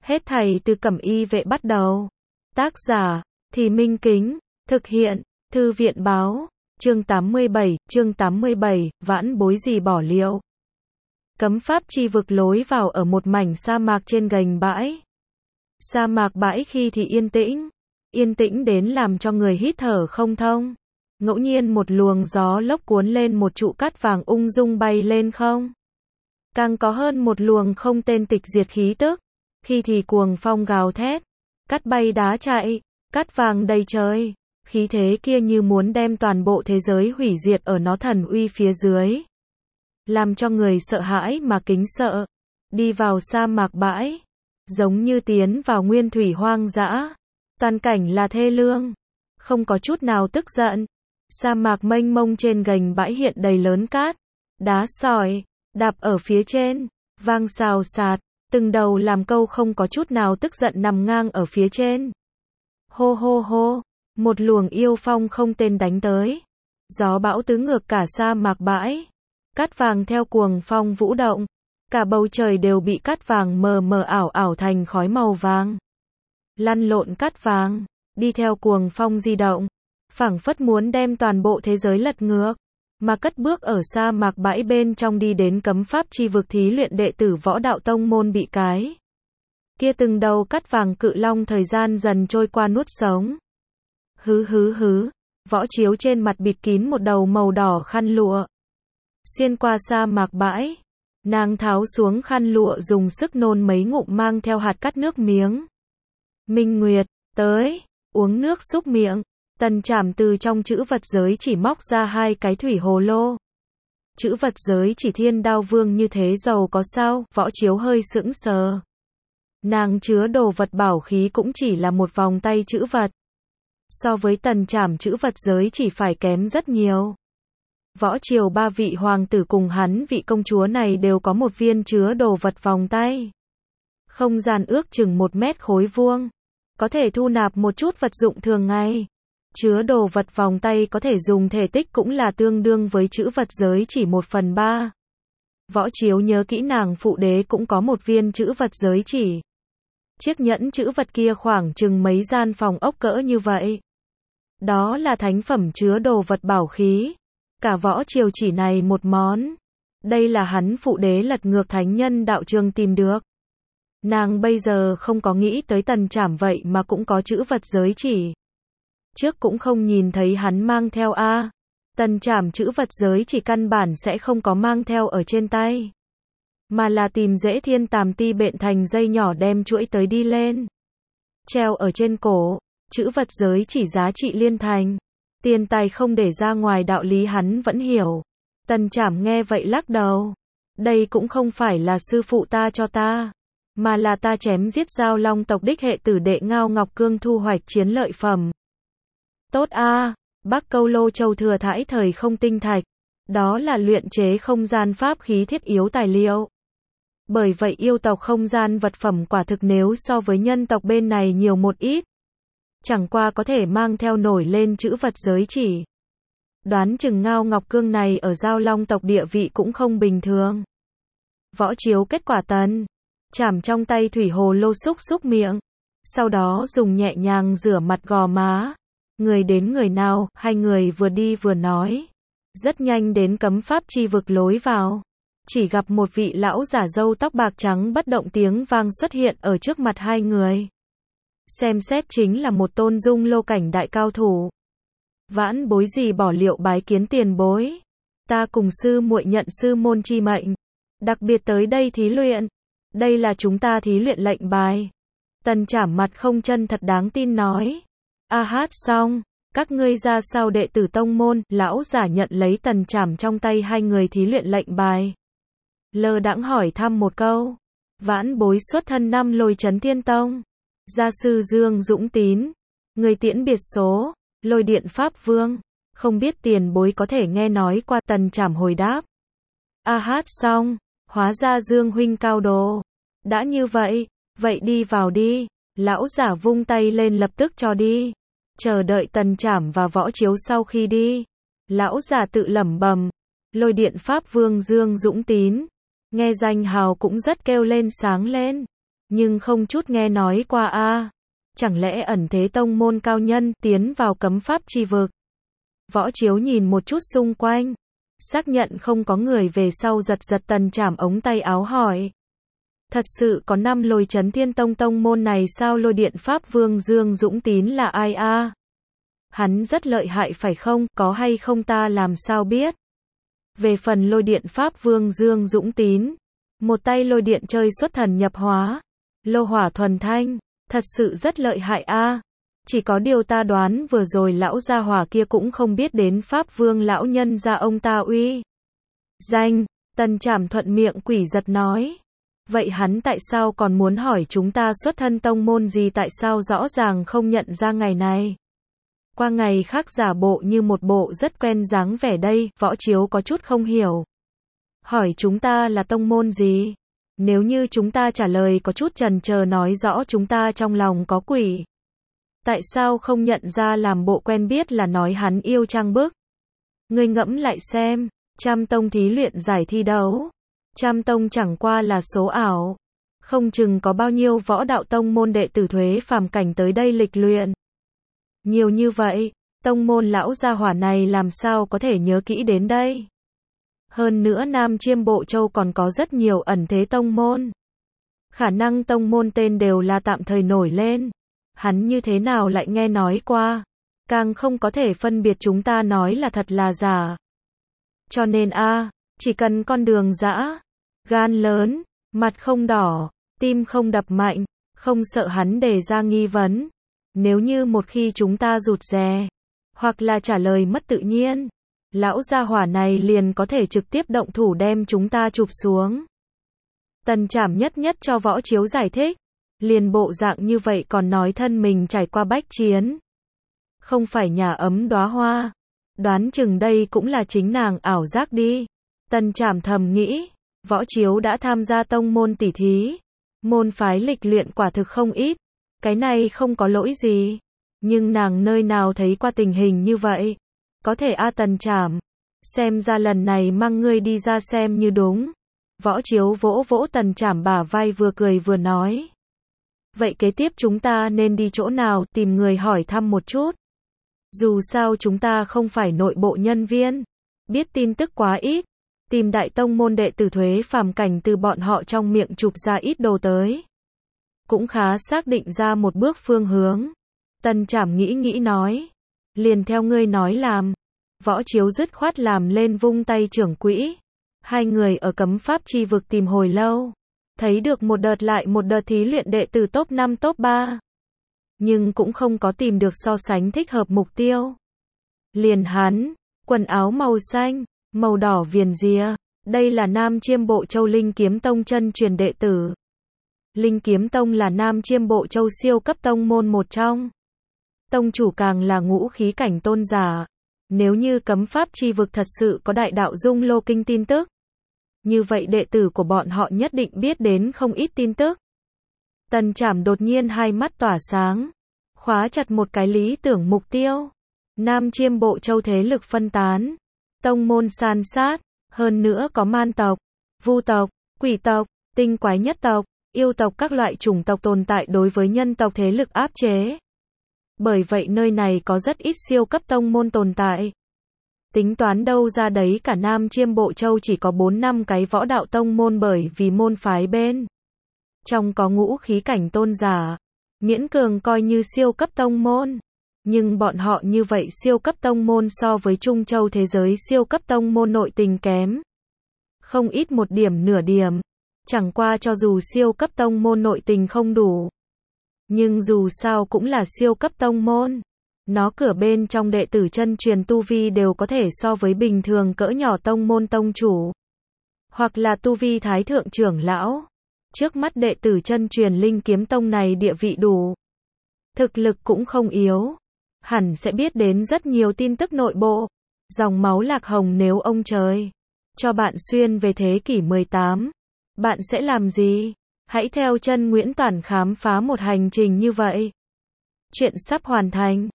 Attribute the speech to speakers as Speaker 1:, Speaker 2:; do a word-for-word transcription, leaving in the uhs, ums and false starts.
Speaker 1: Hết thảy từ Cẩm Y Vệ bắt đầu. Tác giả, Thì Minh Kính, thực hiện, Thư viện Báo, chương tám mươi bảy, chương tám mươi bảy, vãn bối gì bỏ liệu. Cấm pháp chi vực lối vào ở một mảnh sa mạc trên gành bãi. Sa mạc bãi khi thì yên tĩnh, yên tĩnh đến làm cho người hít thở không thông. Ngẫu nhiên một luồng gió lốc cuốn lên một trụ cát vàng ung dung bay lên không. Càng có hơn một luồng không tên tịch diệt khí tức, khi thì cuồng phong gào thét, cát bay đá chạy, cát vàng đầy trời, khí thế kia như muốn đem toàn bộ thế giới hủy diệt ở nó thần uy phía dưới. Làm cho người sợ hãi mà kính sợ, đi vào sa mạc bãi, giống như tiến vào nguyên thủy hoang dã, toàn cảnh là thê lương, không có chút nào tức giận. Sa mạc mênh mông trên gành bãi hiện đầy lớn cát, đá sỏi, đạp ở phía trên, vang xào xạc, từng đầu làm câu không có chút nào tức giận nằm ngang ở phía trên. Hô hô hô, một luồng yêu phong không tên đánh tới, gió bão tứ ngược cả sa mạc bãi, cát vàng theo cuồng phong vũ động, cả bầu trời đều bị cát vàng mờ mờ ảo ảo thành khói màu vàng. Lăn lộn cát vàng, đi theo cuồng phong di động, phảng phất muốn đem toàn bộ thế giới lật ngược, mà cất bước ở sa mạc bãi bên trong đi đến cấm pháp chi vực thí luyện đệ tử Võ Đạo Tông môn bị cái kia từng đầu cát vàng cự long thời gian dần trôi qua nuốt sống. Hứ hứ hứ, Võ Chiếu trên mặt bịt kín một đầu màu đỏ khăn lụa. Xuyên qua sa mạc bãi, nàng tháo xuống khăn lụa dùng sức nôn mấy ngụm mang theo hạt cát nước miếng. Minh Nguyệt, tới, uống nước xúc miệng. Tần Trảm từ trong chữ vật giới chỉ móc ra hai cái thủy hồ lô. Chữ vật giới chỉ Thiên Đao Vương như thế giàu có sao? Võ Chiếu hơi sững sờ. Nàng chứa đồ vật bảo khí cũng chỉ là một vòng tay chữ vật. So với Tần Trảm chữ vật giới chỉ phải kém rất nhiều. Võ Triều ba vị hoàng tử cùng hắn vị công chúa này đều có một viên chứa đồ vật vòng tay. Không gian ước chừng một mét khối vuông. Có thể thu nạp một chút vật dụng thường ngày. Chứa đồ vật vòng tay có thể dùng thể tích cũng là tương đương với chữ vật giới chỉ một phần ba. Võ Chiếu nhớ kỹ nàng phụ đế cũng có một viên chữ vật giới chỉ. Chiếc nhẫn chữ vật kia khoảng chừng mấy gian phòng ốc cỡ như vậy. Đó là thánh phẩm chứa đồ vật bảo khí. Cả Võ Triều chỉ này một món. Đây là hắn phụ đế lật ngược thánh nhân đạo trường tìm được. Nàng bây giờ không có nghĩ tới Tần Trảm vậy mà cũng có chữ vật giới chỉ. Trước cũng không nhìn thấy hắn mang theo a. À. Tần Trảm chữ vật giới chỉ căn bản sẽ không có mang theo ở trên tay. Mà là tìm dễ thiên tàm ti bện thành dây nhỏ đem chuỗi tới đi lên. Treo ở trên cổ, chữ vật giới chỉ giá trị liên thành. Tiền tài không để ra ngoài đạo lý hắn vẫn hiểu. Tần Trảm nghe vậy lắc đầu. Đây cũng không phải là sư phụ ta cho ta. Mà là ta chém giết Giao Long tộc đích hệ tử đệ Ngao Ngọc Cương thu hoạch chiến lợi phẩm. Tốt a, à, Bắc Câu Lô Châu thừa thãi thời không tinh thạch. Đó là luyện chế không gian pháp khí thiết yếu tài liệu. Bởi vậy yêu tộc không gian vật phẩm quả thực nếu so với nhân tộc bên này nhiều một ít. Chẳng qua có thể mang theo nổi lên chữ vật giới chỉ. Đoán chừng Ngao Ngọc Cương này ở Giao Long tộc địa vị cũng không bình thường. Võ Chiếu kết quả Tần Trảm trong tay thủy hồ lô xúc xúc miệng. Sau đó dùng nhẹ nhàng rửa mặt gò má. Người đến người nào, hai người vừa đi vừa nói. Rất nhanh đến cấm pháp chi vực lối vào. Chỉ gặp một vị lão giả râu tóc bạc trắng bất động tiếng vang xuất hiện ở trước mặt hai người. Xem xét chính là một tôn dung lô cảnh đại cao thủ. Vãn bối gì bỏ liệu bái kiến tiền bối. Ta cùng sư muội nhận sư môn chi mệnh. Đặc biệt tới đây thí luyện. Đây là chúng ta thí luyện lệnh bài. Tần Trảm mặt không chân thật đáng tin nói. A hát xong, các ngươi ra sao đệ tử tông môn, lão giả nhận lấy Tần Trảm trong tay hai người thí luyện lệnh bài. Lơ đãng hỏi thăm một câu. Vãn bối xuất thân năm Lôi Chấn Thiên Tông. Gia sư Dương Dũng Tín. Người tiễn biệt số, Lôi Điện Pháp Vương. Không biết tiền bối có thể nghe nói qua. Tần Trảm hồi đáp. A hát xong, hóa ra Dương huynh cao đồ. Đã như vậy, vậy đi vào đi. Lão giả vung tay lên lập tức cho đi. Chờ đợi Tần Trảm và Võ Chiếu sau khi đi. Lão giả tự lẩm bẩm. Lôi Điện Pháp Vương Dương Dũng Tín. Nghe danh hào cũng rất kêu lên sáng lên. nhưng không chút nghe nói qua a. Chẳng lẽ ẩn thế tông môn cao nhân tiến vào cấm pháp chi vực? Võ Chiếu nhìn một chút xung quanh, xác nhận không có người về sau giật giật Tần Trảm ống tay áo hỏi. Thật sự có năm Lôi Chấn Thiên Tông tông môn này sao? Lôi Điện Pháp Vương Dương Dũng Tín là ai a? Hắn rất lợi hại phải không? Có hay không ta làm sao biết? Về phần Lôi Điện Pháp Vương Dương Dũng Tín, một tay lôi điện chơi xuất thần nhập hóa, lô hỏa thuần thanh, thật sự rất lợi hại a. Chỉ có điều ta đoán vừa rồi lão gia hỏa kia cũng không biết đến Pháp Vương lão nhân gia ông ta uy danh. Tần Trảm thuận miệng quỷ giật nói. Vậy hắn tại sao còn muốn hỏi chúng ta xuất thân tông môn gì? Tại sao rõ ràng không nhận ra ngày này? Qua ngày khác giả bộ như một bộ rất quen dáng vẻ đây. Võ Chiếu có chút không hiểu. Hỏi chúng ta là tông môn gì? Nếu như chúng ta trả lời có chút chần chờ nói rõ chúng ta trong lòng có quỷ. Tại sao không nhận ra làm bộ quen biết là nói hắn yêu trang bức? Ngươi ngẫm lại xem, Trăm Tông thí luyện giải thi đấu. Trăm Tông chẳng qua là số ảo. Không chừng có bao nhiêu võ đạo tông môn đệ tử thuế phàm cảnh tới đây lịch luyện. Nhiều như vậy, tông môn lão gia hỏa này làm sao có thể nhớ kỹ đến đây? Hơn nữa Nam Chiêm Bộ Châu còn có rất nhiều ẩn thế tông môn. Khả năng tông môn tên đều là tạm thời nổi lên. Hắn như thế nào lại nghe nói qua? Càng không có thể phân biệt chúng ta nói là thật là giả. Cho nên a, chỉ cần con đường dã, gan lớn, mặt không đỏ, tim không đập mạnh, không sợ hắn đề ra nghi vấn. Nếu như một khi chúng ta rụt rè, hoặc là trả lời mất tự nhiên, lão gia hỏa này liền có thể trực tiếp động thủ đem chúng ta chụp xuống. Tần Trảm nhất nhất cho Võ Chiếu giải thích. Liền bộ dạng như vậy còn nói thân mình trải qua bách chiến. Không phải nhà ấm đóa hoa. Đoán chừng đây cũng là chính nàng ảo giác đi. Tần Trảm thầm nghĩ. Võ Chiếu đã tham gia tông môn tỷ thí. Môn phái lịch luyện quả thực không ít. Cái này không có lỗi gì. Nhưng nàng nơi nào thấy qua tình hình như vậy. Có thể a Tần Trảm. Xem ra lần này mang ngươi đi ra xem như đúng. Võ Chiếu vỗ vỗ Tần Trảm bả vai vừa cười vừa nói. Vậy kế tiếp chúng ta nên đi chỗ nào? Tìm người hỏi thăm một chút. Dù sao chúng ta không phải nội bộ nhân viên. Biết tin tức quá ít. Tìm đại tông môn đệ tử thuế phàm cảnh từ bọn họ trong miệng chụp ra ít đồ tới. Cũng khá xác định ra một bước phương hướng. Tần Trảm nghĩ nghĩ nói. Liền theo ngươi nói làm. Võ Chiếu dứt khoát làm lên vung tay trưởng quỹ. Hai người ở cấm pháp chi vực tìm hồi lâu. Thấy được một đợt lại một đợt thí luyện đệ tử top năm top ba. Nhưng cũng không có tìm được so sánh thích hợp mục tiêu. Liền hắn, quần áo màu xanh, màu đỏ viền rìa. Đây là Nam Chiêm Bộ Châu Linh Kiếm Tông chân truyền đệ tử. Linh Kiếm Tông là Nam Chiêm Bộ Châu siêu cấp tông môn một trong. Tông chủ càng là ngũ khí cảnh tôn giả. Nếu như cấm pháp chi vực thật sự có đại đạo dung lô kinh tin tức. Như vậy đệ tử của bọn họ nhất định biết đến không ít tin tức. Tần Trảm đột nhiên hai mắt tỏa sáng. Khóa chặt một cái lý tưởng mục tiêu. Nam Chiêm Bộ Châu thế lực phân tán. Tông môn san sát. Hơn nữa có man tộc, vu tộc, quỷ tộc, tinh quái nhất tộc, yêu tộc các loại chủng tộc tồn tại đối với nhân tộc thế lực áp chế. Bởi vậy nơi này có rất ít siêu cấp tông môn tồn tại. Tính toán đâu ra đấy cả Nam Chiêm Bộ Châu chỉ có bốn năm cái võ đạo tông môn bởi vì môn phái bên. Trong có ngũ khí cảnh tôn giả. Miễn cường coi như siêu cấp tông môn. Nhưng bọn họ như vậy siêu cấp tông môn so với Trung Châu thế giới siêu cấp tông môn nội tình kém. Không ít một điểm nửa điểm. Chẳng qua cho dù siêu cấp tông môn nội tình không đủ. Nhưng dù sao cũng là siêu cấp tông môn. Nó cửa bên trong đệ tử chân truyền tu vi đều có thể so với bình thường cỡ nhỏ tông môn tông chủ. Hoặc là tu vi thái thượng trưởng lão. Trước mắt đệ tử chân truyền Linh Kiếm Tông này địa vị đủ. Thực lực cũng không yếu. Hẳn sẽ biết đến rất nhiều tin tức nội bộ. Dòng máu Lạc Hồng nếu ông trời cho bạn xuyên về thế kỷ mười tám. Bạn sẽ làm gì? Hãy theo chân Nguyễn Toản khám phá một hành trình như vậy. Chuyện sắp hoàn thành.